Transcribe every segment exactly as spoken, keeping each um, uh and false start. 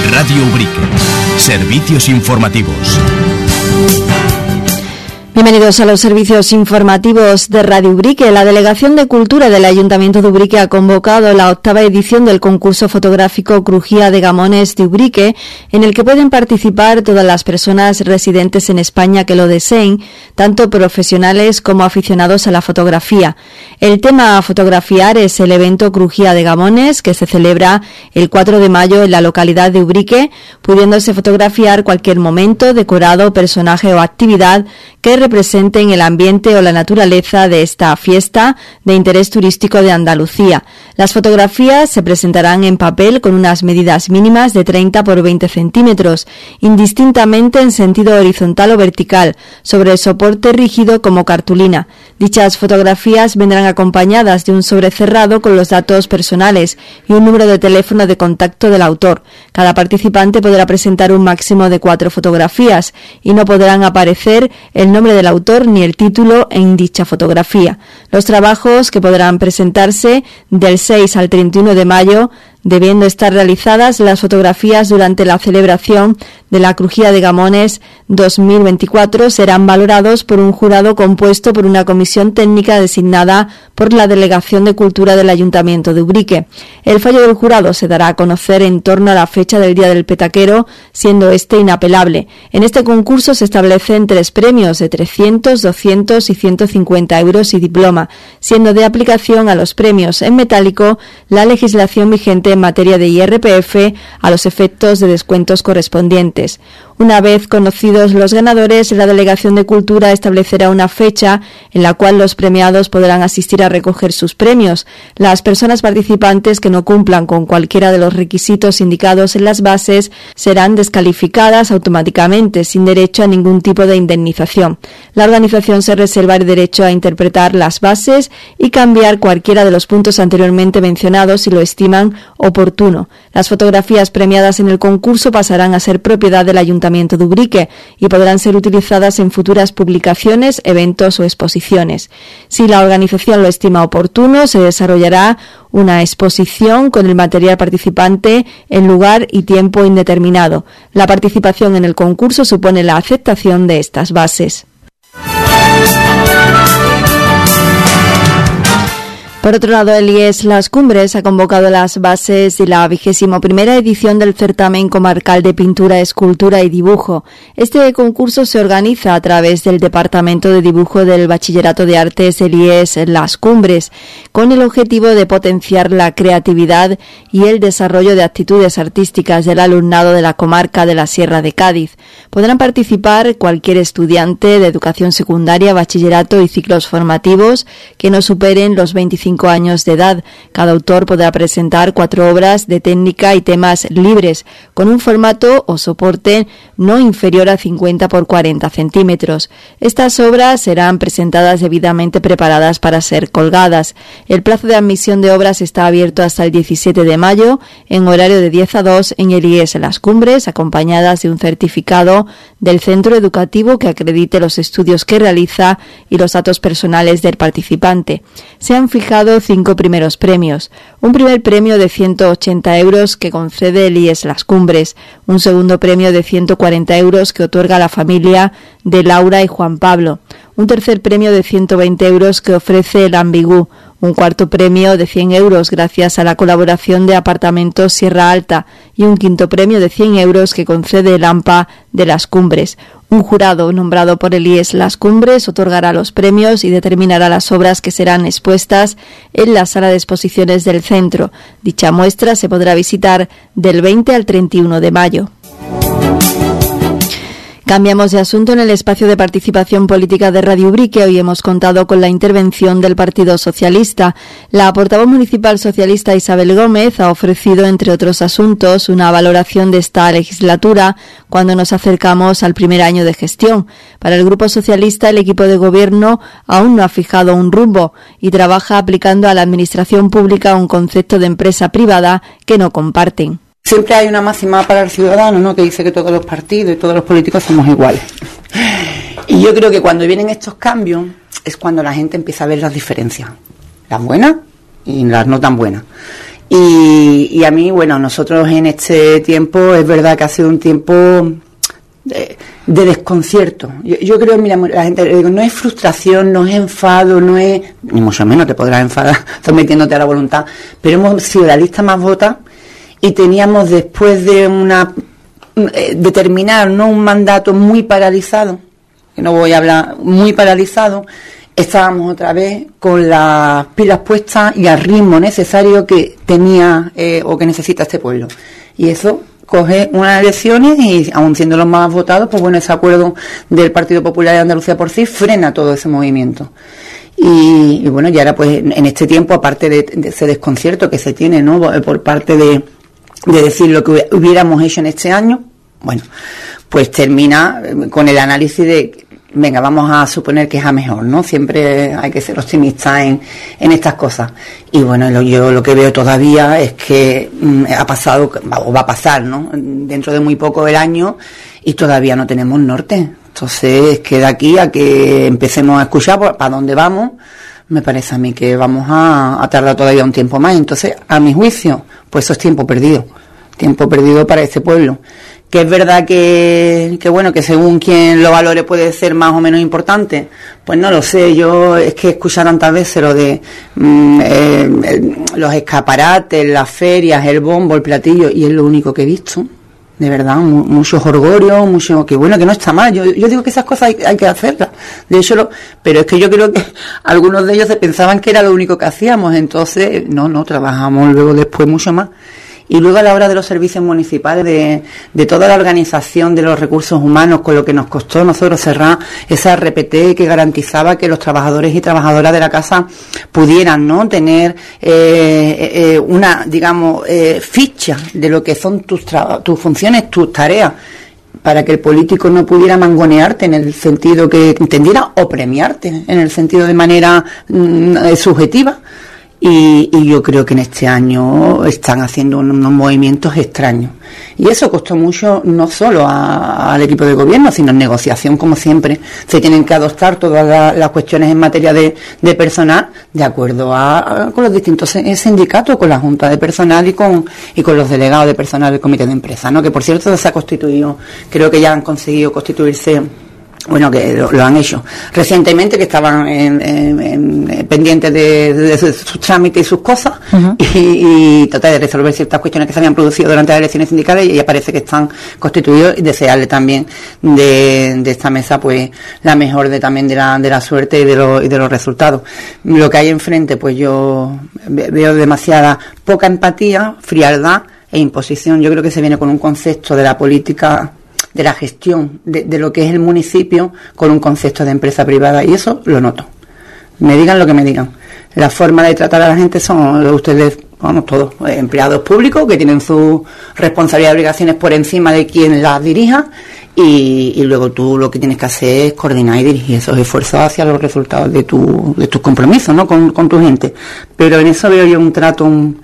Radio Ubrique. Servicios informativos. Bienvenidos a los servicios informativos de Radio Ubrique. La Delegación de Cultura del Ayuntamiento de Ubrique ha convocado la octava edición del concurso fotográfico Crujía de Gamones de Ubrique, en el que pueden participar todas las personas residentes en España que lo deseen, tanto profesionales como aficionados a la fotografía. El tema a fotografiar es el evento Crujía de Gamones, que se celebra el cuatro de mayo en la localidad de Ubrique, pudiéndose fotografiar cualquier momento, decorado, personaje o actividad que representen el ambiente o la naturaleza de esta fiesta de interés turístico de Andalucía. Las fotografías se presentarán en papel con unas medidas mínimas de treinta por veinte centímetros, indistintamente en sentido horizontal o vertical, sobre el soporte rígido como cartulina. Dichas fotografías vendrán acompañadas de un sobre cerrado con los datos personales y un número de teléfono de contacto del autor. Cada participante podrá presentar un máximo de cuatro fotografías y no podrán aparecer el nombre del autor ni el título en dicha fotografía. Los trabajos que podrán presentarse del seis al treinta y uno de mayo, debiendo estar realizadas las fotografías durante la celebración de la Crujía de Gamones dos mil veinticuatro, serán valorados por un jurado compuesto por una comisión técnica designada por la Delegación de Cultura del Ayuntamiento de Ubrique. El fallo del jurado se dará a conocer en torno a la fecha del Día del Petaquero, siendo este inapelable. En este concurso se establecen tres premios de trescientos, doscientos y ciento cincuenta euros y diploma, siendo de aplicación a los premios en metálico la legislación vigente en materia de I R P F a los efectos de descuentos correspondientes. Una vez conocidos los ganadores, la Delegación de Cultura establecerá una fecha en la cual los premiados podrán asistir a recoger sus premios. Las personas participantes que no cumplan con cualquiera de los requisitos indicados en las bases serán descalificadas automáticamente, sin derecho a ningún tipo de indemnización. La organización se reserva el derecho a interpretar las bases y cambiar cualquiera de los puntos anteriormente mencionados si lo estiman oportuno. Las fotografías premiadas en el concurso pasarán a ser propiedad del Ayuntamiento de Ubrique y podrán ser utilizadas en futuras publicaciones, eventos o exposiciones. Si la organización lo estima oportuno, se desarrollará una exposición con el material participante en lugar y tiempo indeterminado. La participación en el concurso supone la aceptación de estas bases. Por otro lado, el I E S Las Cumbres ha convocado las bases de la vigésimo primera edición del certamen comarcal de pintura, escultura y dibujo. Este concurso se organiza a través del Departamento de Dibujo del Bachillerato de Artes del I E S Las Cumbres, con el objetivo de potenciar la creatividad y el desarrollo de actitudes artísticas del alumnado de la comarca de la Sierra de Cádiz. Podrán participar cualquier estudiante de educación secundaria, bachillerato y ciclos formativos que no superen los veinticinco años de edad. Cada autor podrá presentar cuatro obras de técnica y temas libres, con un formato o soporte no inferior a cincuenta por cuarenta centímetros. Estas obras serán presentadas debidamente preparadas para ser colgadas. El plazo de admisión de obras está abierto hasta el diecisiete de mayo, en horario de diez a dos en el I E S Las Cumbres, acompañadas de un certificado del centro educativo que acredite los estudios que realiza y los datos personales del participante. Se han fijado cinco primeros premios. Un primer premio de ciento ochenta euros que concede el I E S Las Cumbres. Un segundo premio de ciento cuarenta euros que otorga la familia de Laura y Juan Pablo. Un tercer premio de ciento veinte euros que ofrece el Ambigú. Un cuarto premio de cien euros gracias a la colaboración de Apartamentos Sierra Alta y un quinto premio de cien euros que concede el AMPA de Las Cumbres. Un jurado nombrado por el I E S Las Cumbres otorgará los premios y determinará las obras que serán expuestas en la sala de exposiciones del centro. Dicha muestra se podrá visitar del veinte al treinta y uno de mayo. Cambiamos de asunto en el espacio de participación política de Radio Ubrique. Hoy hemos contado con la intervención del Partido Socialista. La portavoz municipal socialista Isabel Gómez ha ofrecido, entre otros asuntos, una valoración de esta legislatura cuando nos acercamos al primer año de gestión. Para el Grupo Socialista, el equipo de gobierno aún no ha fijado un rumbo y trabaja aplicando a la administración pública un concepto de empresa privada que no comparten. Siempre hay una máxima para el ciudadano, ¿no?, que dice que todos los partidos y todos los políticos somos iguales. Y yo creo que cuando vienen estos cambios es cuando la gente empieza a ver las diferencias, las buenas y las no tan buenas. Y, y a mí, bueno, nosotros en este tiempo, es verdad que ha sido un tiempo de, de desconcierto. Yo, yo creo, mira, la gente le digo, no es frustración, no es enfado, no es, ni mucho menos te podrás enfadar sometiéndote a la voluntad, pero hemos sido la lista más vota y teníamos, después de una eh, de terminar, ¿no?, un mandato muy paralizado, que no voy a hablar, muy paralizado, estábamos otra vez con las pilas puestas y al ritmo necesario que tenía eh, o que necesita este pueblo. Y eso coge unas elecciones y, aun siendo los más votados, pues bueno, ese acuerdo del Partido Popular de Andalucía por sí frena todo ese movimiento. Y, y bueno, y ahora pues en este tiempo, aparte de, de ese desconcierto que se tiene, ¿no?, por parte de, de decir lo que hubiéramos hecho en este año, bueno, pues termina con el análisis de, venga, vamos a suponer que es a mejor, ¿no? Siempre hay que ser optimista en, en estas cosas. Y bueno, lo, yo lo que veo todavía es que mm, ha pasado, o va a pasar, ¿no?, dentro de muy poco el año, y todavía no tenemos norte. Entonces, que de aquí a que empecemos a escuchar para dónde vamos, me parece a mí que vamos a, a tardar todavía un tiempo más. Entonces, a mi juicio, pues eso es tiempo perdido. Tiempo perdido para este pueblo. Que es verdad que, que bueno, que según quien lo valore puede ser más o menos importante, pues no lo sé. Yo es que he escuchado tantas veces lo de mm, eh, el, los escaparates, las ferias, el bombo, el platillo, y es lo único que he visto, de verdad, mu muchos orgorios, mucho, que bueno, que no está mal. Yo, yo digo que esas cosas hay, hay que hacerlas, de hecho, lo, pero es que yo creo que algunos de ellos se pensaban que era lo único que hacíamos, entonces no, no, trabajamos luego después mucho más. Y luego, a la hora de los servicios municipales, de, de toda la organización de los recursos humanos, con lo que nos costó nosotros cerrar esa R P T que garantizaba que los trabajadores y trabajadoras de la casa pudieran, ¿no?, tener eh, eh, una, digamos, eh, ficha de lo que son tus, tus funciones, tus tareas, para que el político no pudiera mangonearte en el sentido que entendiera, o premiarte en el sentido de manera mm, subjetiva. Y, y yo creo que en este año están haciendo unos movimientos extraños. Y eso costó mucho, no solo a, al equipo de gobierno, sino en negociación, como siempre. Se tienen que adoptar todas la, las cuestiones en materia de, de personal, de acuerdo a, a con los distintos sindicatos, con la Junta de Personal y con, y con los delegados de personal del Comité de Empresa, ¿no?, que por cierto se ha constituido, creo que ya han conseguido constituirse. Bueno, que lo, lo han hecho recientemente, que estaban en, en, en, pendientes de, de, de sus trámites y sus cosas, uh-huh. y, y tratar de resolver ciertas cuestiones que se habían producido durante las elecciones sindicales, y ya parece que están constituidos, y desearle también de, de esta mesa pues la mejor de también de la, de la suerte y de, lo, y de los resultados. Lo que hay enfrente, pues yo veo demasiada poca empatía, frialdad e imposición. Yo creo que se viene con un concepto de la política, de la gestión de, de lo que es el municipio, con un concepto de empresa privada, y eso lo noto. Me digan lo que me digan. La forma de tratar a la gente son ustedes, vamos, todos empleados públicos que tienen sus responsabilidades y obligaciones por encima de quien las dirija, y, y luego tú lo que tienes que hacer es coordinar y dirigir esos esfuerzos hacia los resultados de tu de tus compromisos, ¿no?, con, con tu gente. Pero en eso veo yo un trato, un,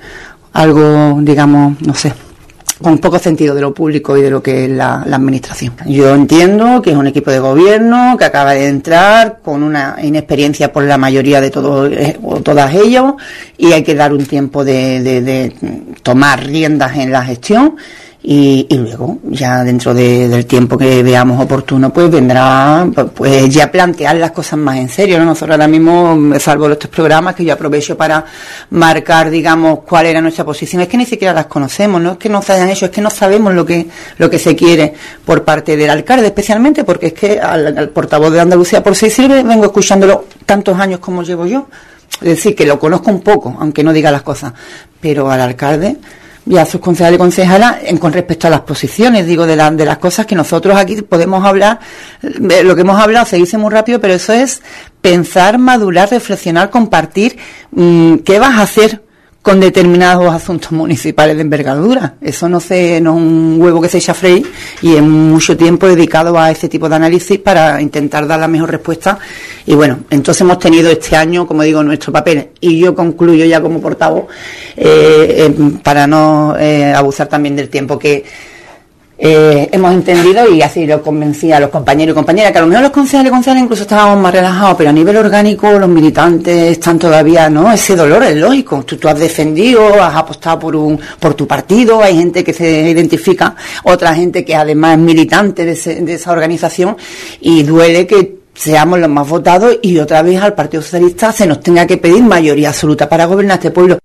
algo, digamos, no sé, con poco sentido de lo público y de lo que es la, la administración. Yo entiendo que es un equipo de gobierno que acaba de entrar con una inexperiencia por la mayoría de todos o todas ellos, y hay que dar un tiempo de, de, de tomar riendas en la gestión. Y, y luego, ya dentro de, del tiempo que veamos oportuno, pues vendrá, pues ya plantear las cosas más en serio, ¿no? Nosotros ahora mismo, salvo estos programas que yo aprovecho para marcar, digamos, cuál era nuestra posición, es que ni siquiera las conocemos, no es que no se hayan hecho, es que no sabemos lo que lo que se quiere por parte del alcalde, especialmente porque es que al, al portavoz de Andalucía por sí sirve, vengo escuchándolo tantos años como llevo yo, es decir, que lo conozco un poco, aunque no diga las cosas, pero al alcalde y a sus concejales y concejalas en, con respecto a las posiciones, digo, de, la, de las cosas que nosotros aquí podemos hablar, lo que hemos hablado se dice muy rápido, pero eso es pensar, madurar, reflexionar, compartir, mmm, qué vas a hacer con determinados asuntos municipales de envergadura. Eso no, se, no es un huevo que se echa a freír, y es mucho tiempo dedicado a ese tipo de análisis para intentar dar la mejor respuesta. Y bueno, entonces hemos tenido este año, como digo, nuestro papel, y yo concluyo ya como portavoz, eh, eh, para no eh, abusar también del tiempo, que Eh, hemos entendido, y así lo convencí a los compañeros y compañeras, que a lo mejor los concejales y concejales incluso estábamos más relajados, pero a nivel orgánico los militantes están todavía, ¿no? Ese dolor es lógico. Tú, tú has defendido, has apostado por un por tu partido, hay gente que se identifica, otra gente que además es militante de, ese, de esa organización, y duele que seamos los más votados y otra vez al Partido Socialista se nos tenga que pedir mayoría absoluta para gobernar este pueblo.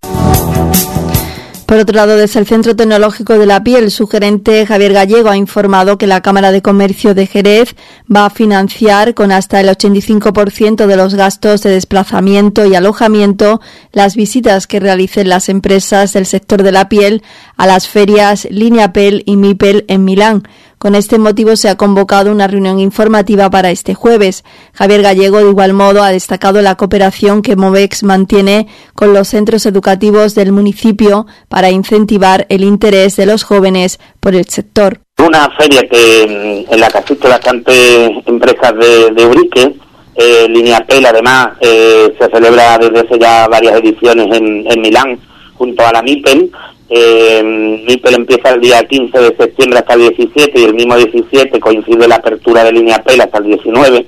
Por otro lado, desde el Centro Tecnológico de la Piel, su gerente Javier Gallego ha informado que la Cámara de Comercio de Jerez va a financiar con hasta el ochenta y cinco por ciento de los gastos de desplazamiento y alojamiento las visitas que realicen las empresas del sector de la piel a las ferias Lineapel y Mipel en Milán. Con este motivo se ha convocado una reunión informativa para este jueves. Javier Gallego, de igual modo, ha destacado la cooperación que Movex mantiene con los centros educativos del municipio para incentivar el interés de los jóvenes por el sector. Una feria que en la que asisten bastantes empresas de, de Ubrique, eh, Lineapel, además, eh, se celebra desde hace ya varias ediciones en, en Milán, junto a la Mipel. Eh, Mipel empieza el día quince de septiembre hasta el diecisiete, y el mismo diecisiete coincide la apertura de Lineapel hasta el diecinueve,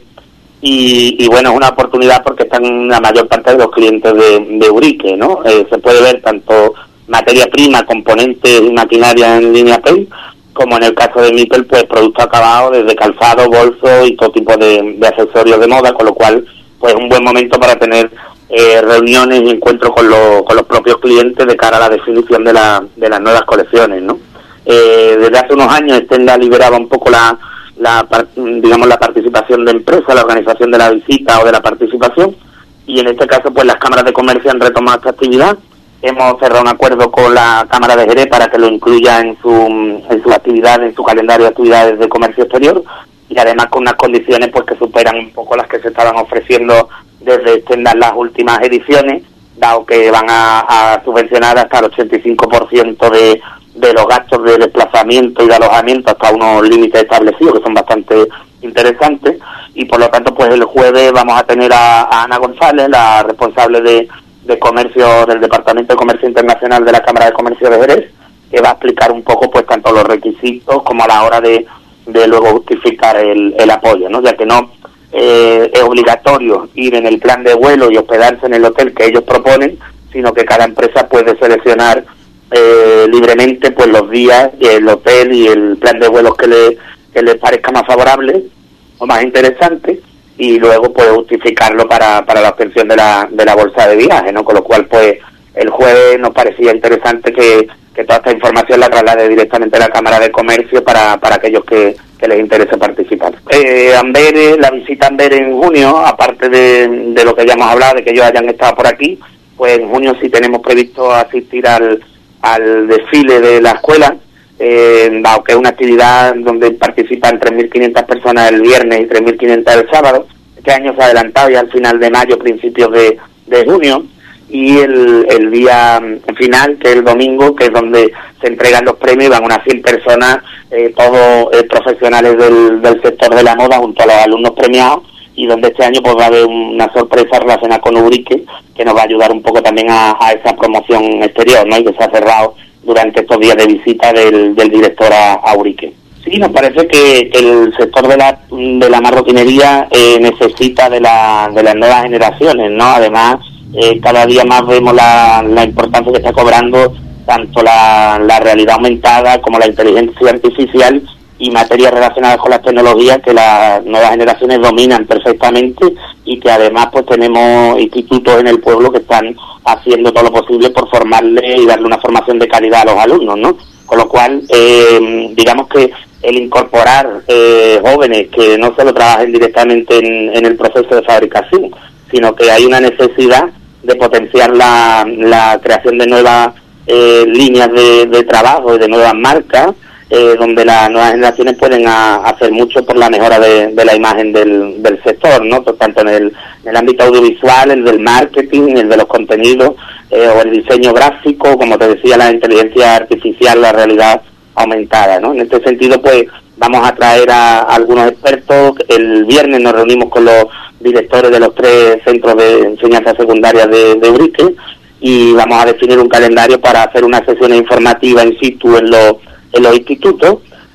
y, y bueno, es una oportunidad porque están la mayor parte de los clientes de, de Ubrique, ¿no? Eh, se puede ver tanto materia prima, componentes y maquinaria en Lineapel, como en el caso de Mipel, pues producto acabado desde calzado, bolso y todo tipo de, de accesorios de moda, con lo cual pues un buen momento para tener Eh, reuniones y encuentros con, lo, con los propios clientes de cara a la definición de, la, de las nuevas colecciones, ¿no? Eh, desde hace unos años Stenda liberaba un poco la, la digamos la participación de empresas, la organización de la visita o de la participación, y en este caso pues las cámaras de comercio han retomado esta actividad. Hemos cerrado un acuerdo con la Cámara de Jerez para que lo incluya en su en su actividad, en su calendario de actividades de comercio exterior, y además con unas condiciones pues que superan un poco las que se estaban ofreciendo desde extender las últimas ediciones, dado que van a, a subvencionar hasta el ochenta y cinco por ciento de, de los gastos de desplazamiento y de alojamiento hasta unos límites establecidos que son bastante interesantes, y por lo tanto pues el jueves vamos a tener a, a Ana González, la responsable de, de comercio del Departamento de Comercio Internacional de la Cámara de Comercio de Jerez, que va a explicar un poco pues tanto los requisitos como a la hora de, de luego justificar el, el apoyo, ¿no? Ya que no Eh, es obligatorio ir en el plan de vuelo y hospedarse en el hotel que ellos proponen, sino que cada empresa puede seleccionar eh, libremente pues los días, el hotel y el plan de vuelos que le que les parezca más favorable o más interesante, y luego puede justificarlo para, para la obtención de la de la bolsa de viaje, ¿no? Con lo cual pues el jueves nos parecía interesante que, que toda esta información la traslade directamente a la Cámara de Comercio para, para aquellos que que les interese participar. Eh, Amberes, la visita a Amberes en junio, aparte de, de lo que ya hemos hablado, de que ellos hayan estado por aquí, pues en junio sí tenemos previsto asistir al, al desfile de la escuela, eh, dado que es una actividad donde participan tres mil quinientas personas el viernes y tres mil quinientas el sábado. Este año se ha adelantado ya al final de mayo, principios de, de junio, y el, el día final, que es el domingo, que es donde se entregan los premios, van unas cien personas, eh, todos eh, profesionales del, del sector de la moda, junto a los alumnos premiados, y donde este año pues va a haber una sorpresa relacionada con Ubrique, que nos va a ayudar un poco también a, a esa promoción exterior, ¿no? Y que se ha cerrado durante estos días de visita del, del director a, a Ubrique. Sí, nos parece que el sector de la de la marroquinería eh, necesita de la de las nuevas generaciones, ¿no? Además, eh, cada día más vemos la, la importancia que está cobrando tanto la, la realidad aumentada como la inteligencia artificial y materias relacionadas con las tecnologías que las nuevas generaciones dominan perfectamente, y que además pues tenemos institutos en el pueblo que están haciendo todo lo posible por formarle y darle una formación de calidad a los alumnos, ¿no? Con lo cual, eh, digamos que el incorporar eh, jóvenes que no solo trabajen directamente en, en el proceso de fabricación, sino que hay una necesidad de potenciar la, la creación de nuevas eh, líneas de, de trabajo y de nuevas marcas, eh, donde las nuevas generaciones pueden a, hacer mucho por la mejora de, de la imagen del, del sector, ¿no? Tanto en el, en el ámbito audiovisual, el del marketing, el de los contenidos, eh, o el diseño gráfico, como te decía, la inteligencia artificial, la realidad aumentada, ¿no? En este sentido, pues, vamos a traer a, a algunos expertos. El viernes nos reunimos con los directores de los tres centros de enseñanza secundaria de, de Ubrique, y vamos a definir un calendario para hacer unas sesiones informativas in situ en los, en los institutos,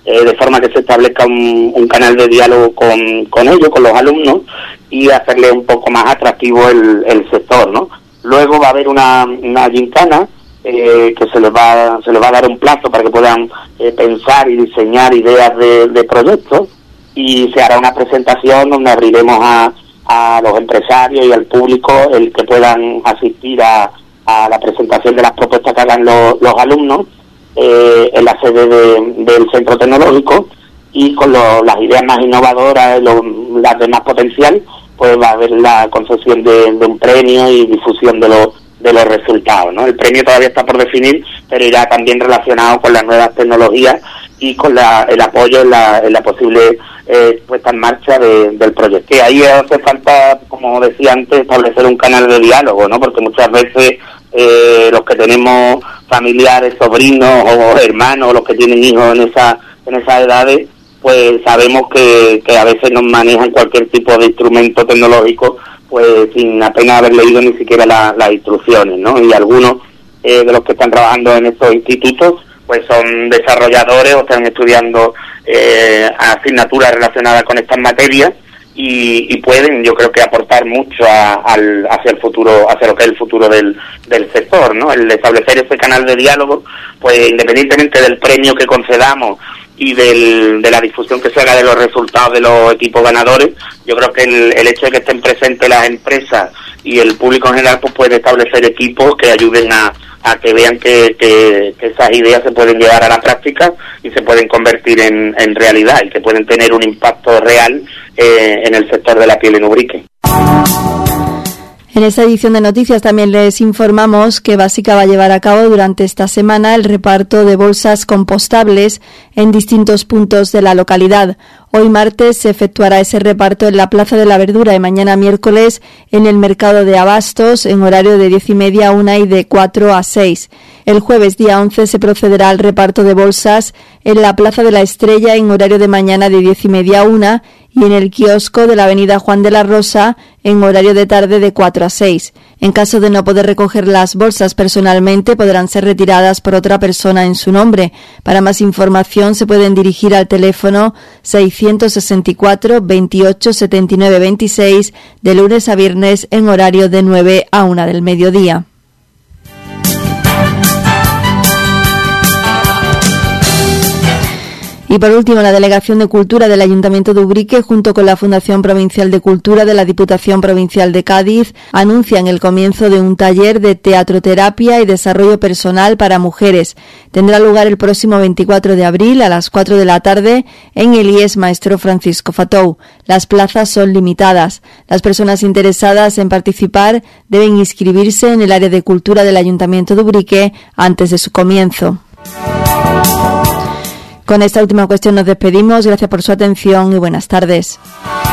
eh, de forma que se establezca un, un canal de diálogo con, con ellos, con los alumnos, y hacerle un poco más atractivo el, el sector, ¿no? Luego va a haber una, una gincana eh, que se les va se les va a dar un plazo para que puedan eh, pensar y diseñar ideas de, de proyectos, y se hará una presentación donde abriremos a, a los empresarios y al público el que puedan asistir a, a la presentación de las propuestas que hagan los, los alumnos eh, en la sede de, del centro tecnológico, y con lo, las ideas más innovadoras, lo, las de más potencial, pues va a haber la concesión de, de un premio y difusión de los de los resultados, ¿no? El premio todavía está por definir, pero irá también relacionado con las nuevas tecnologías y con la, el apoyo en la, en la posible eh, puesta en marcha de, del proyecto. Que ahí hace falta, como decía antes, establecer un canal de diálogo, ¿no? Porque muchas veces eh, los que tenemos familiares, sobrinos o hermanos, los que tienen hijos en esa en esas edades, pues sabemos que, que a veces nos manejan cualquier tipo de instrumento tecnológico pues sin apenas haber leído ni siquiera la, las instrucciones, ¿no? Y algunos eh, de los que están trabajando en estos institutos pues son desarrolladores o están estudiando eh, asignaturas relacionadas con estas materias y, y pueden, yo creo que aportar mucho a, al, hacia el futuro, hacia lo que es el futuro del, del sector, ¿no? El establecer ese canal de diálogo, pues independientemente del premio que concedamos y del, de la difusión que se haga de los resultados de los equipos ganadores, yo creo que el, el hecho de que estén presentes las empresas y el público en general pues puede establecer equipos que ayuden a, a que vean que, que, que esas ideas se pueden llevar a la práctica y se pueden convertir en, en realidad y que pueden tener un impacto real eh, en el sector de la piel en Ubrique. En esta edición de noticias también les informamos que Básica va a llevar a cabo durante esta semana el reparto de bolsas compostables en distintos puntos de la localidad. Hoy martes se efectuará ese reparto en la Plaza de la Verdura y mañana miércoles en el Mercado de Abastos en horario de diez y media a una y de cuatro a seis. El jueves día once se procederá al reparto de bolsas en la Plaza de la Estrella en horario de mañana de diez y media a una y en el kiosco de la Avenida Juan de la Rosa en horario de tarde de cuatro a seis. En caso de no poder recoger las bolsas personalmente, podrán ser retiradas por otra persona en su nombre. Para más información se pueden dirigir al teléfono seiscientos sesenta y cuatro, veintiocho, setenta y nueve, veintiséis de lunes a viernes en horario de nueve a una del mediodía. Y por último, la Delegación de Cultura del Ayuntamiento de Ubrique, junto con la Fundación Provincial de Cultura de la Diputación Provincial de Cádiz, anuncian el comienzo de un taller de teatroterapia y desarrollo personal para mujeres. Tendrá lugar el próximo veinticuatro de abril a las cuatro de la tarde en el I E S Maestro Francisco Fatou. Las plazas son limitadas. Las personas interesadas en participar deben inscribirse en el área de cultura del Ayuntamiento de Ubrique antes de su comienzo. Con esta última cuestión nos despedimos. Gracias por su atención y buenas tardes.